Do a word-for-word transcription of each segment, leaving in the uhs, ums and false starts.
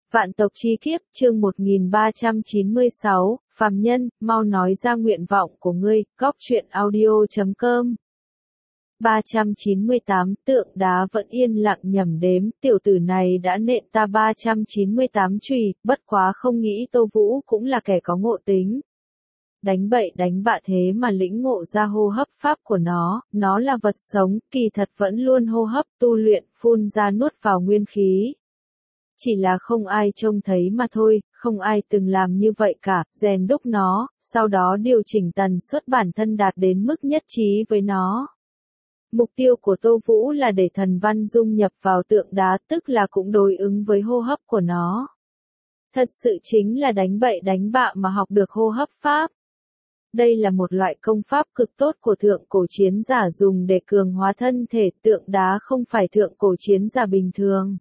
Vạn tộc chi kiếp, chương một nghìn ba trăm chín mươi sáu, phàm nhân, mau nói ra nguyện vọng của ngươi, góc truyện audio chấm com. ba trăm chín mươi tám, tượng đá vẫn yên lặng nhẩm đếm, tiểu tử này đã nện ta ba trăm chín mươi tám chùy, bất quá không nghĩ Tô Vũ cũng là kẻ có ngộ tính. Đánh bậy đánh bạ thế mà lĩnh ngộ ra hô hấp pháp của nó, nó là vật sống, kỳ thật vẫn luôn hô hấp, tu luyện, phun ra nuốt vào nguyên khí. Chỉ là không ai trông thấy mà thôi, không ai từng làm như vậy cả, rèn đúc nó, sau đó điều chỉnh tần suất bản thân đạt đến mức nhất trí với nó. Mục tiêu của Tô Vũ là để thần văn dung nhập vào tượng đá, tức là cũng đối ứng với hô hấp của nó. Thật sự chính là đánh bậy đánh bạ mà học được hô hấp pháp. Đây là một loại công pháp cực tốt của thượng cổ chiến giả dùng để cường hóa thân thể, tượng đá không phải thượng cổ chiến giả bình thường.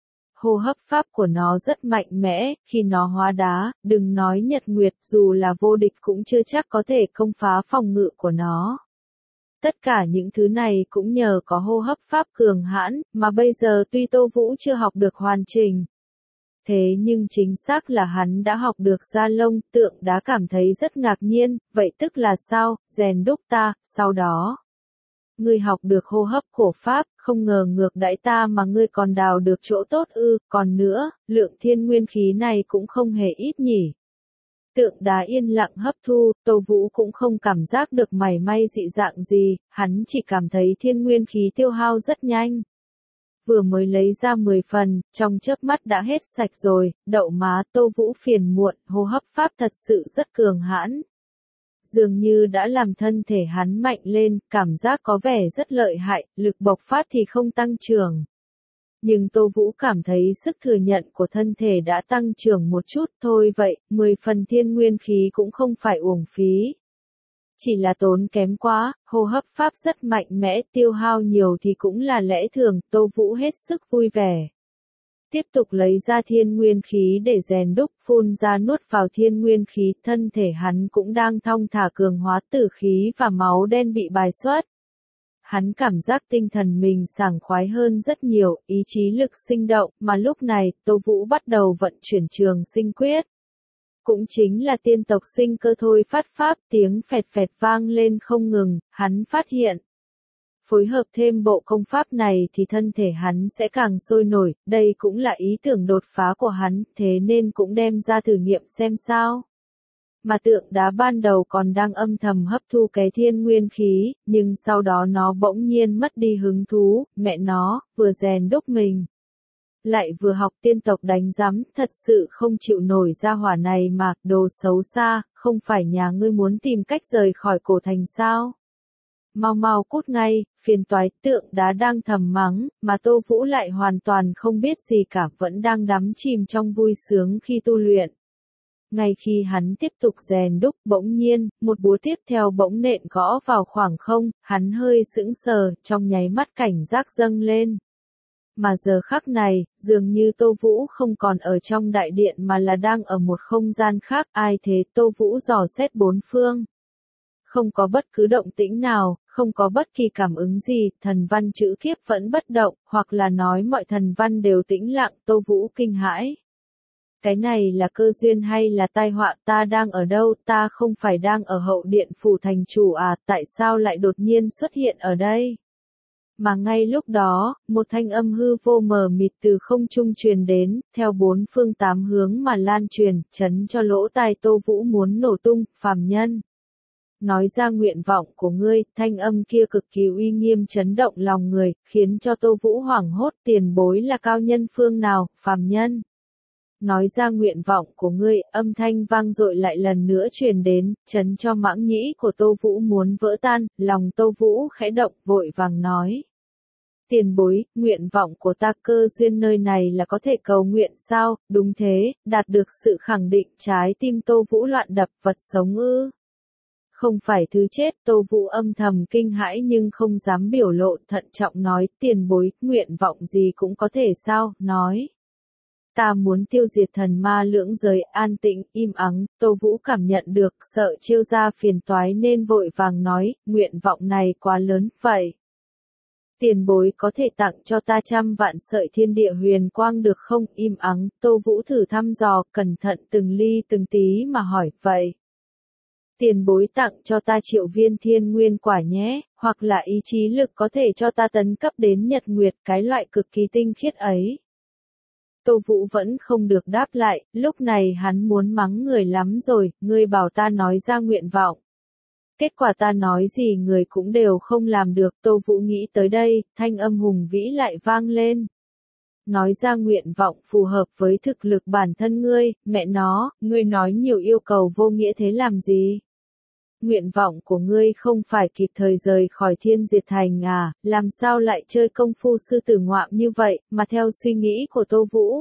Hô hấp pháp của nó rất mạnh mẽ, khi nó hóa đá, đừng nói nhật nguyệt, dù là vô địch cũng chưa chắc có thể công phá phòng ngự của nó. Tất cả những thứ này cũng nhờ có hô hấp pháp cường hãn, mà bây giờ tuy Tô Vũ chưa học được hoàn chỉnh. Thế nhưng chính xác là hắn đã học được ra lông, tượng đá cảm thấy rất ngạc nhiên, vậy tức là sao, rèn đúc ta, sau đó. Ngươi học được hô hấp cổ pháp, không ngờ ngược đãi ta mà ngươi còn đào được chỗ tốt ư, còn nữa, lượng thiên nguyên khí này cũng không hề ít nhỉ. Tượng đá yên lặng hấp thu, Tô Vũ cũng không cảm giác được mảy may dị dạng gì, hắn chỉ cảm thấy thiên nguyên khí tiêu hao rất nhanh. Vừa mới lấy ra mười phần, trong chớp mắt đã hết sạch rồi, đậu má, Tô Vũ phiền muộn, hô hấp pháp thật sự rất cường hãn. Dường như đã làm thân thể hắn mạnh lên, cảm giác có vẻ rất lợi hại, lực bộc phát thì không tăng trưởng. Nhưng Tô Vũ cảm thấy sức thừa nhận của thân thể đã tăng trưởng một chút thôi vậy, mười phần thiên nguyên khí cũng không phải uổng phí. Chỉ là tốn kém quá, hô hấp pháp rất mạnh mẽ, tiêu hao nhiều thì cũng là lẽ thường, Tô Vũ hết sức vui vẻ. Tiếp tục lấy ra thiên nguyên khí để rèn đúc, phun ra nuốt vào thiên nguyên khí, thân thể hắn cũng đang thong thả cường hóa tử khí và máu đen bị bài xuất. Hắn cảm giác tinh thần mình sảng khoái hơn rất nhiều, ý chí lực sinh động, mà lúc này, Tô Vũ bắt đầu vận chuyển trường sinh quyết. Cũng chính là tiên tộc sinh cơ thôi phát pháp, tiếng phẹt phẹt vang lên không ngừng, hắn phát hiện. Phối hợp thêm bộ công pháp này thì thân thể hắn sẽ càng sôi nổi, đây cũng là ý tưởng đột phá của hắn, thế nên cũng đem ra thử nghiệm xem sao. Mà tượng đá ban đầu còn đang âm thầm hấp thu cái thiên nguyên khí, nhưng sau đó nó bỗng nhiên mất đi hứng thú, mẹ nó, vừa rèn đúc mình. Lại vừa học tiên tộc đánh giám, thật sự không chịu nổi ra hỏa này mà, đồ xấu xa, không phải nhà ngươi muốn tìm cách rời khỏi cổ thành sao? Mau mau cút ngay, phiền toái, tượng đá đang thầm mắng, mà Tô Vũ lại hoàn toàn không biết gì cả, vẫn đang đắm chìm trong vui sướng khi tu luyện. Ngay khi hắn tiếp tục rèn đúc, bỗng nhiên, một búa tiếp theo bỗng nện gõ vào khoảng không, hắn hơi sững sờ, trong nháy mắt cảnh giác dâng lên. Mà giờ khắc này, dường như Tô Vũ không còn ở trong đại điện mà là đang ở một không gian khác, ai thế, Tô Vũ dò xét bốn phương. Không có bất cứ động tĩnh nào, không có bất kỳ cảm ứng gì, thần văn chữ kiếp vẫn bất động, hoặc là nói mọi thần văn đều tĩnh lặng, Tô Vũ kinh hãi. Cái này là cơ duyên hay là tai họa, ta đang ở đâu, ta không phải đang ở hậu điện phủ thành chủ à, tại sao lại đột nhiên xuất hiện ở đây? Mà ngay lúc đó, một thanh âm hư vô mờ mịt từ không trung truyền đến, theo bốn phương tám hướng mà lan truyền, chấn cho lỗ tai Tô Vũ muốn nổ tung, phàm nhân. Nói ra nguyện vọng của ngươi, thanh âm kia cực kỳ uy nghiêm chấn động lòng người, khiến cho Tô Vũ hoảng hốt, tiền bối là cao nhân phương nào, phàm nhân. Nói ra nguyện vọng của ngươi, âm thanh vang dội lại lần nữa truyền đến, chấn cho mãng nhĩ của Tô Vũ muốn vỡ tan, lòng Tô Vũ khẽ động, vội vàng nói. Tiền bối, nguyện vọng của ta, cơ duyên nơi này là có thể cầu nguyện sao, đúng thế, đạt được sự khẳng định, trái tim Tô Vũ loạn đập, vật sống ư. Không phải thứ chết, Tô Vũ âm thầm kinh hãi nhưng không dám biểu lộ, thận trọng nói, tiền bối, nguyện vọng gì cũng có thể sao, nói. Ta muốn tiêu diệt thần ma lưỡng giới, an tĩnh, im ắng, Tô Vũ cảm nhận được, sợ chiêu ra phiền toái nên vội vàng nói, nguyện vọng này quá lớn, vậy. Tiền bối có thể tặng cho ta trăm vạn sợi thiên địa huyền quang được không? Im ắng, Tô Vũ thử thăm dò, cẩn thận từng ly từng tí mà hỏi, vậy. Tiền bối tặng cho ta triệu viên thiên nguyên quả nhé, hoặc là ý chí lực có thể cho ta tấn cấp đến nhật nguyệt, cái loại cực kỳ tinh khiết ấy. Tô Vũ vẫn không được đáp lại, lúc này hắn muốn mắng người lắm rồi, ngươi bảo ta nói ra nguyện vọng. Kết quả ta nói gì người cũng đều không làm được, Tô Vũ nghĩ tới đây, thanh âm hùng vĩ lại vang lên. Nói ra nguyện vọng phù hợp với thực lực bản thân ngươi, mẹ nó, ngươi nói nhiều yêu cầu vô nghĩa thế làm gì? Nguyện vọng của ngươi không phải kịp thời rời khỏi thiên diệt thành à, làm sao lại chơi công phu sư tử ngoạm như vậy, mà theo suy nghĩ của Tô Vũ.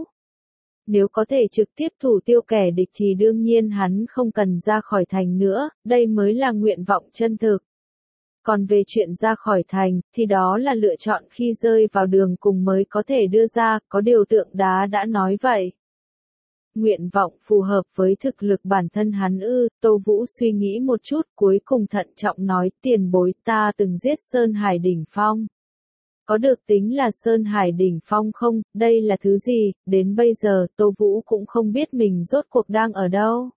Nếu có thể trực tiếp thủ tiêu kẻ địch thì đương nhiên hắn không cần ra khỏi thành nữa, đây mới là nguyện vọng chân thực. Còn về chuyện ra khỏi thành, thì đó là lựa chọn khi rơi vào đường cùng mới có thể đưa ra, có điều tượng đá đã nói vậy. Nguyện vọng phù hợp với thực lực bản thân hắn ư, Tô Vũ suy nghĩ một chút cuối cùng thận trọng nói tiền bối ta từng giết Sơn Hải Đỉnh Phong. Có được tính là Sơn Hải Đỉnh Phong không, đây là thứ gì, đến bây giờ Tô Vũ cũng không biết mình rốt cuộc đang ở đâu.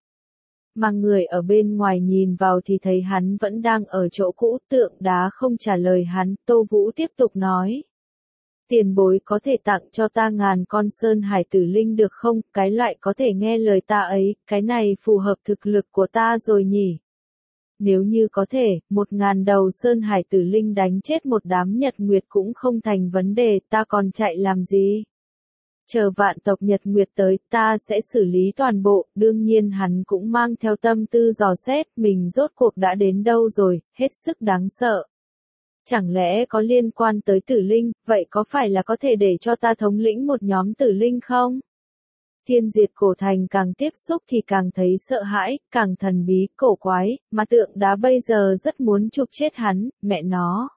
Mà người ở bên ngoài nhìn vào thì thấy hắn vẫn đang ở chỗ cũ, tượng đá không trả lời hắn, Tô Vũ tiếp tục nói. Tiền bối có thể tặng cho ta ngàn con Sơn Hải Tử Linh được không, cái loại có thể nghe lời ta ấy, cái này phù hợp thực lực của ta rồi nhỉ. Nếu như có thể, một ngàn đầu Sơn Hải Tử Linh đánh chết một đám Nhật Nguyệt cũng không thành vấn đề, ta còn chạy làm gì? Chờ vạn tộc Nhật Nguyệt tới, ta sẽ xử lý toàn bộ, đương nhiên hắn cũng mang theo tâm tư dò xét, mình rốt cuộc đã đến đâu rồi, hết sức đáng sợ. Chẳng lẽ có liên quan tới Tử Linh, vậy có phải là có thể để cho ta thống lĩnh một nhóm Tử Linh không? Thiên diệt cổ thành càng tiếp xúc thì càng thấy sợ hãi, càng thần bí, cổ quái, mà tượng đá bây giờ rất muốn chụp chết hắn, mẹ nó.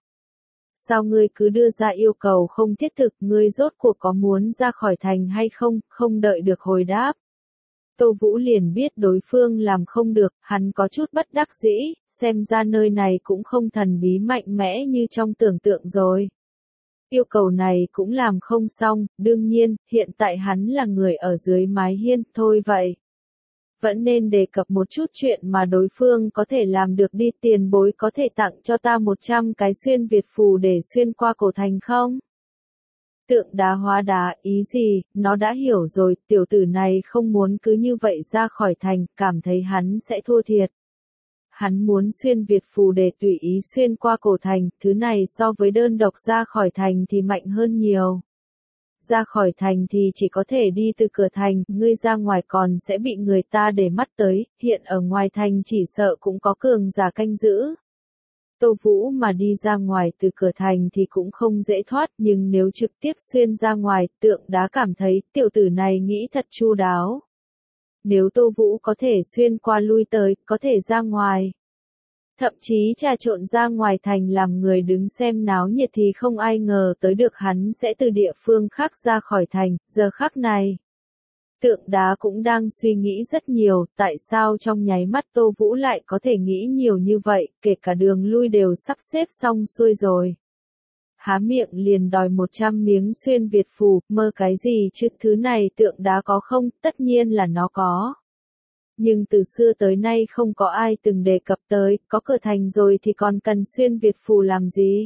Sao ngươi cứ đưa ra yêu cầu không thiết thực, ngươi rốt cuộc có muốn ra khỏi thành hay không, không đợi được hồi đáp. Tô Vũ liền biết đối phương làm không được, hắn có chút bất đắc dĩ, xem ra nơi này cũng không thần bí mạnh mẽ như trong tưởng tượng rồi. Yêu cầu này cũng làm không xong, đương nhiên, hiện tại hắn là người ở dưới mái hiên, thôi vậy. Vẫn nên đề cập một chút chuyện mà đối phương có thể làm được đi, tiền bối có thể tặng cho ta một trăm cái xuyên Việt phù để xuyên qua cổ thành không? Tượng đá hóa đá, ý gì, nó đã hiểu rồi, tiểu tử này không muốn cứ như vậy ra khỏi thành, cảm thấy hắn sẽ thua thiệt. Hắn muốn xuyên Việt phù để tùy ý xuyên qua cổ thành, thứ này so với đơn độc ra khỏi thành thì mạnh hơn nhiều. Ra khỏi thành thì chỉ có thể đi từ cửa thành, ngươi ra ngoài còn sẽ bị người ta để mắt tới, hiện ở ngoài thành chỉ sợ cũng có cường giả canh giữ. Tô Vũ mà đi ra ngoài từ cửa thành thì cũng không dễ thoát, nhưng nếu trực tiếp xuyên ra ngoài, tượng đá cảm thấy tiểu tử này nghĩ thật chu đáo. Nếu Tô Vũ có thể xuyên qua lui tới, có thể ra ngoài. Thậm chí trà trộn ra ngoài thành làm người đứng xem náo nhiệt thì không ai ngờ tới được hắn sẽ từ địa phương khác ra khỏi thành, giờ khắc này. Tượng đá cũng đang suy nghĩ rất nhiều, tại sao trong nháy mắt Tô Vũ lại có thể nghĩ nhiều như vậy, kể cả đường lui đều sắp xếp xong xuôi rồi. Há miệng liền đòi một trăm miếng xuyên Việt phù, mơ cái gì chứ, thứ này tượng đá có không, tất nhiên là nó có. Nhưng từ xưa tới nay không có ai từng đề cập tới, có cửa thành rồi thì còn cần xuyên Việt phù làm gì?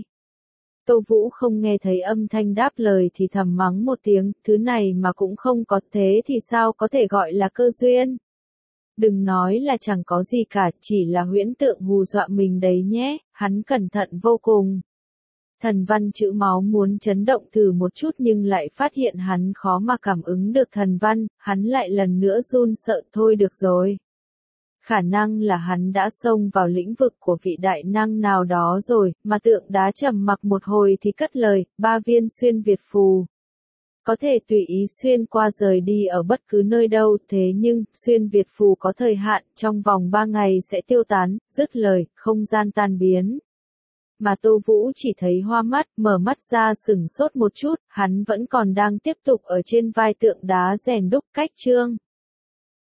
Tô Vũ không nghe thấy âm thanh đáp lời thì thầm mắng một tiếng, thứ này mà cũng không có thế thì sao có thể gọi là cơ duyên? Đừng nói là chẳng có gì cả, chỉ là huyễn tượng hù dọa mình đấy nhé, hắn cẩn thận vô cùng. Thần văn chữ máu muốn chấn động thử một chút nhưng lại phát hiện hắn khó mà cảm ứng được thần văn, hắn lại lần nữa run sợ thôi được rồi. Khả năng là hắn đã xông vào lĩnh vực của vị đại năng nào đó rồi, mà tượng đá trầm mặc một hồi thì cất lời, ba viên xuyên Việt phù. Có thể tùy ý xuyên qua rời đi ở bất cứ nơi đâu, thế nhưng, xuyên Việt phù có thời hạn, trong vòng ba ngày sẽ tiêu tán, dứt lời, không gian tan biến. Mà Tô Vũ chỉ thấy hoa mắt, mở mắt ra sửng sốt một chút, hắn vẫn còn đang tiếp tục ở trên vai tượng đá rèn đúc cách chương.